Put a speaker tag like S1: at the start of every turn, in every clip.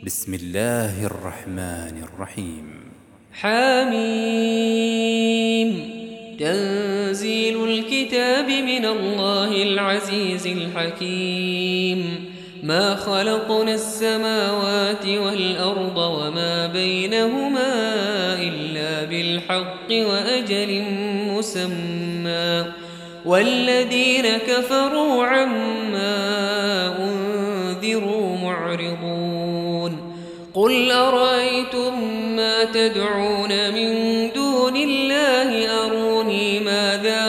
S1: بسم الله الرحمن الرحيم.
S2: حميم. تنزيل الكتاب من الله العزيز الحكيم. ما خلقنا السماوات والأرض وما بينهما إلا بالحق وأجل مسمى، والذين كفروا عما أنذروا معرضون. قل أرأيتم ما تدعون من دون الله أروني ماذا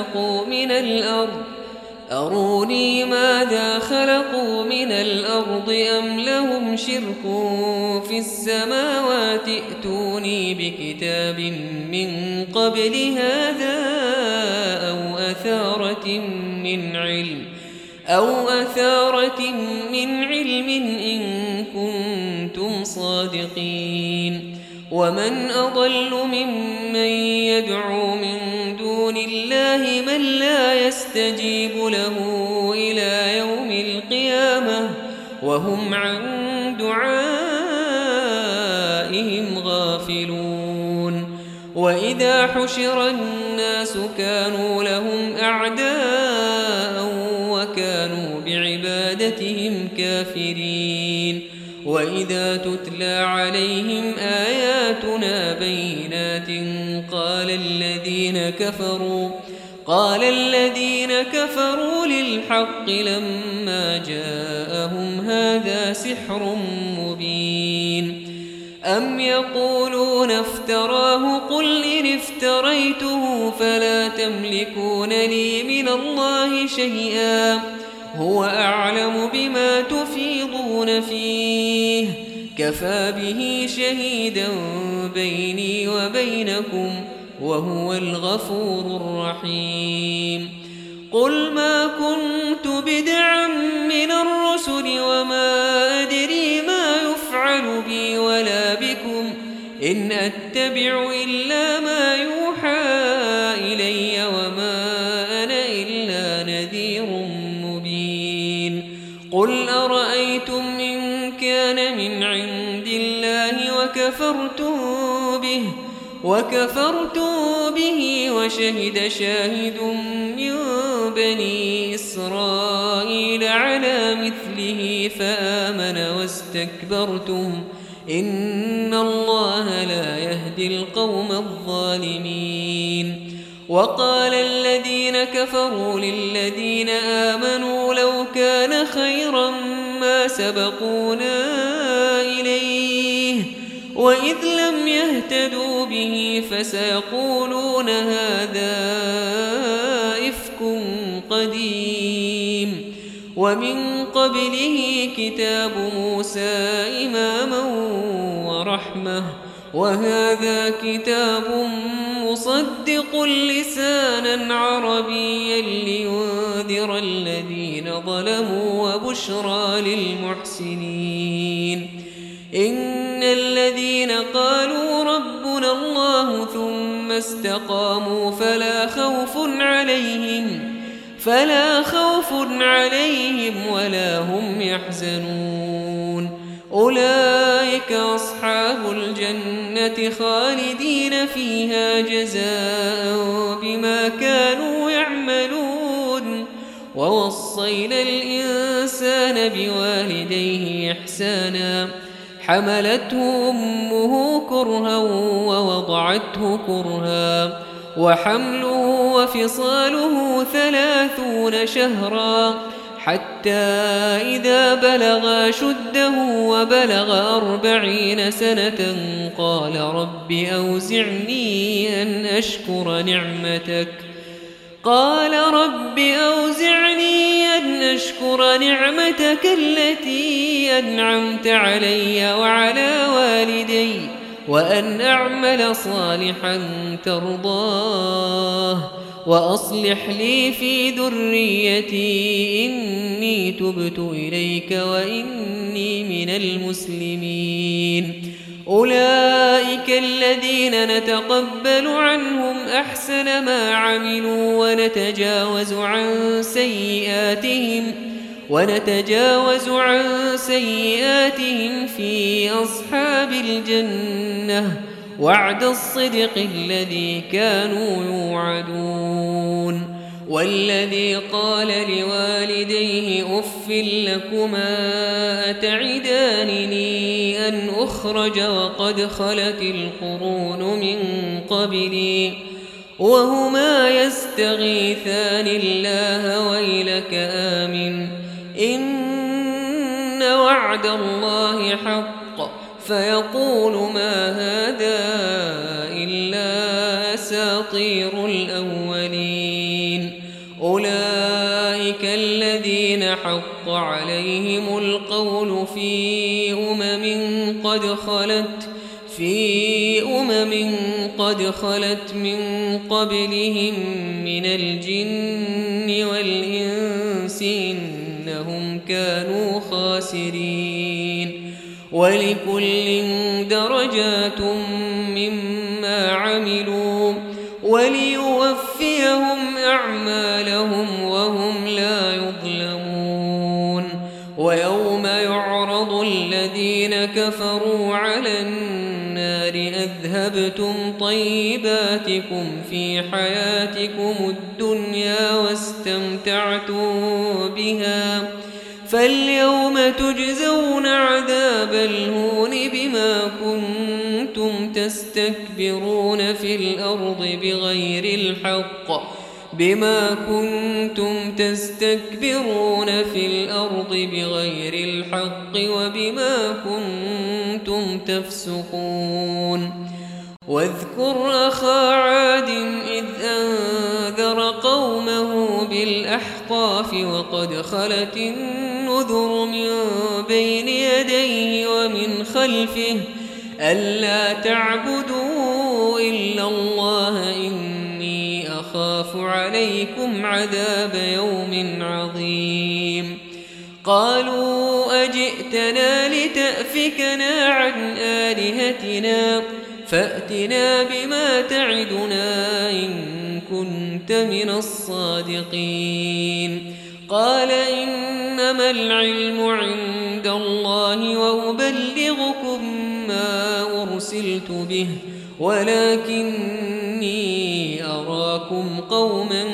S2: خلقوا من الأرض أم لهم شرك في السماوات ائتوني بكتاب من قبل هذا أو أثارة من علم إن كنتم صادقين. ومن أضل ممن يدعو من دون الله من لا يستجيب له إلى يوم القيامة وهم عن دعائهم غافلون. وإذا حشر الناس كانوا لهم أعداء وكانوا بعبادتهم كافرين. وإذا تتلى عليهم آياتنا بينات قال الذين كفروا للحق لما جاءهم هذا سحر مبين. أم يقولون افتراه قل إن افتريته فلا تملكون لي من الله شيئا هو أعلم بما تفيضون فيه كفى به شهيدا بيني وبينكم وهو الغفور الرحيم. قل ما كنت بدعا من الرسل وما أدري ما يفعل بي ولا بكم إن أتبع إلا ما يوحى إلي وما أنا إلا نذير مبين. قل أرأيتم إن كان من عند الله وكفرتم به وشهد شاهد من بني إسرائيل على مثله فآمن واستكبرتم إن الله لا يهدي القوم الظالمين. وقال الذين كفروا للذين آمنوا لو كان خيرا ما سبقونا إليه وإذ لم يهتدوا به فسيقولون هذا إفك قديم. ومن قبله كتاب موسى إماما ورحمة وهذا كتاب مصدق لسانا عربيا لينذر الذين ظلموا وبشرى للمحسنين. إن الذين قالوا ربنا الله ثم استقاموا فلا خوف عليهم ولا هم يحزنون. أولئك أصحاب الجنة خالدين فيها جزاء بما كانوا يعملون. ووصينا الإنسان بوالديه إحسانا حملته أمه كرها ووضعته كرها وحمله وفصاله 30 شهرا حتى إذا بلغ شده وبلغ 40 سنة قال رب أوزعني أن أشكر نعمتك التي أنعمت علي وعلى والدي وأن أعمل صالحا ترضاه وأصلح لي في ذريتي إني تبت إليك وإني من المسلمين. أولئك الذين نتقبل عنهم أحسن ما عملوا ونتجاوز عن سيئاتهم ونتجاوز عن سيئاتهم في أصحاب الجنة وعد الصدق الذي كانوا يوعدون والذي قال لوالديه أف لكما أتعدانني أن أخرج وقد خلت القرون من قبلي وهما يستغيثان الله ويلك آمن إن وعد الله حق فيقول ما هذا إلا أساطير الأولين أولئك الذين حق عليهم القول في أمم قد خلت من قبلهم من الجن والإنس إنهم كانوا خاسرين ولكل درجات مما عملوا وليوفيهم أعمالهم وهم لا يظلمون ويوم يعرض الذين كفروا على النار أذهبتم طيباتكم في حياتكم الدنيا واستمتعتم بها فاليوم تجزون عذاب الهون بما كنتم تستكبرون في الأرض بغير الحق وبما كنتم تفسقون واذكر أخا عاد إذ أنذر قومه بالأحقاف وقد خلت النذر من بين يديه ومن خلفه ألا تعبدوا إلا الله إني أخاف عليكم عذاب يوم عظيم قالوا أجئتنا لتأفكنا عن آلهتنا فأتنا بما تعدنا إن كنت من الصادقين قال إنما العلم عند الله وأبلغكم ما أرسلت به ولكني أراكم قوما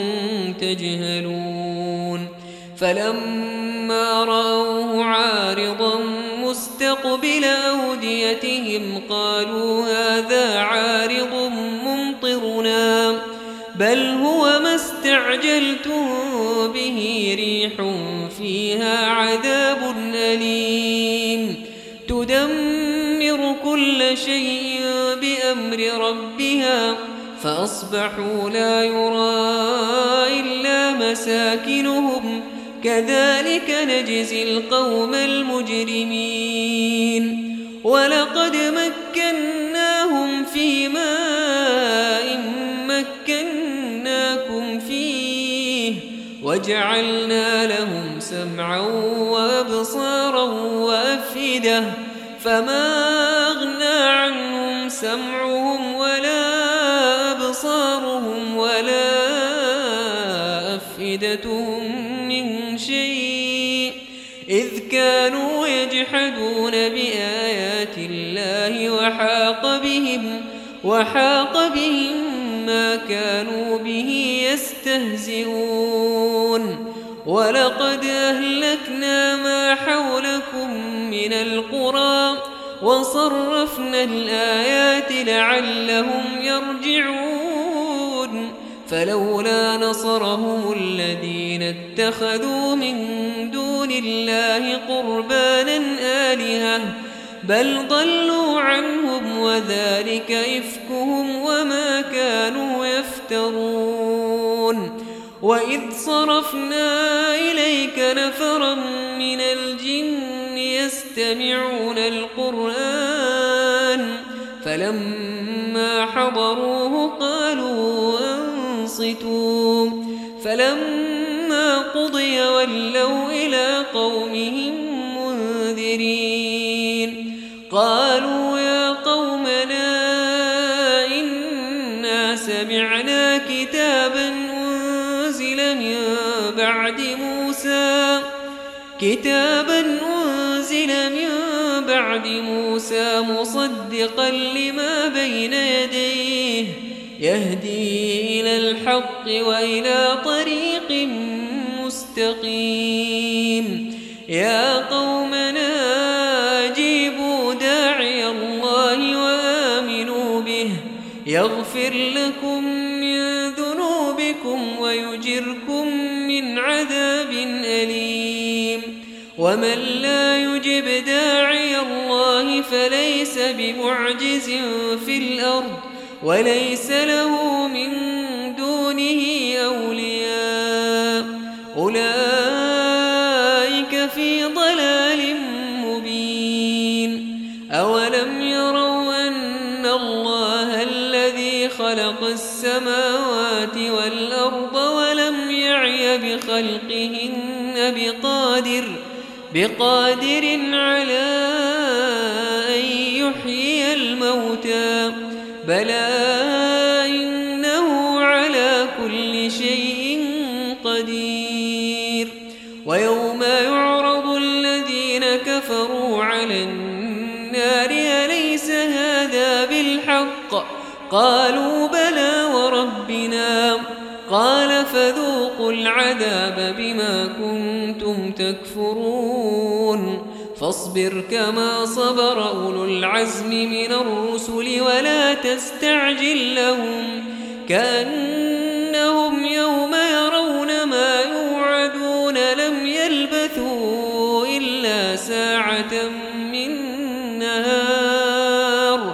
S2: تجهلون فلما رأوه عارضا مستقبل أوديتهم قالوا هذا عارض ممطرنا بل هو ما استعجلتم به ريح فيها عذاب أليم تدمر كل شيء بأمر ربها فأصبحوا لا يرى إلا مساكنهم كذلك نجزي القوم المجرمين ولقد مكناهم في ماء مكناكم فيه وجعلنا لهم سمعا وأبصارا وأفئدة فما أغنى عنهم سمعهم ولا أبصارهم ولا أفئدتهم من شيء إذ كانوا يجحدون بآيات الله وحاق بهم ما كانوا به يستهزئون ولقد أهلكنا ما حولكم من القرى وصرفنا الآيات لعلهم يرجعون فلولا نصرهم الذين اتخذوا من دون الله قربانا آلهة بل ضلوا عنهم وذلك إفكهم وما كانوا يفترون وإذ صرفنا إليك نفرا من الجن يستمعون القرآن فلما حضروه قالوا أنصتوا فلما قضي ولوا إلى قومهم منذرين قالوا يا قومنا إنا سمعنا كتابا أنزل من بعد موسى كتابا أنزل من بعد موسى مصدقا لما بين يديه يهدي إلى الحق وإلى طريق مستقيم يا قومنا أجيبوا داعي الله وآمنوا به يغفر لكم من ذنوبكم ويجركم من عذاب أليم ومن لا يجب داعي الله فليس بمعجز في الأرض وليس له من دونه أولياء أولئك في ضلال مبين أولم يروا أن الله الذي خلق السماوات والأرض ولم يعي بخلقهن بقادر على أن يحيي الموتى بلى إنه على كل شيء قدير ويوم يعرض الذين كفروا على النار أليس هذا بالحق قالوا بلى وربنا قال فذوقوا العذاب بما كنتم تكفرون فاصبر كما صبر أولو العزم من الرسل ولا تستعجل لهم كأنهم يوم يرون ما يوعدون لم يلبثوا إلا ساعة من نهار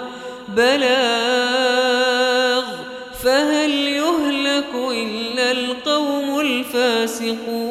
S2: بلاغ فهل يهلك إلا القوم الفاسقون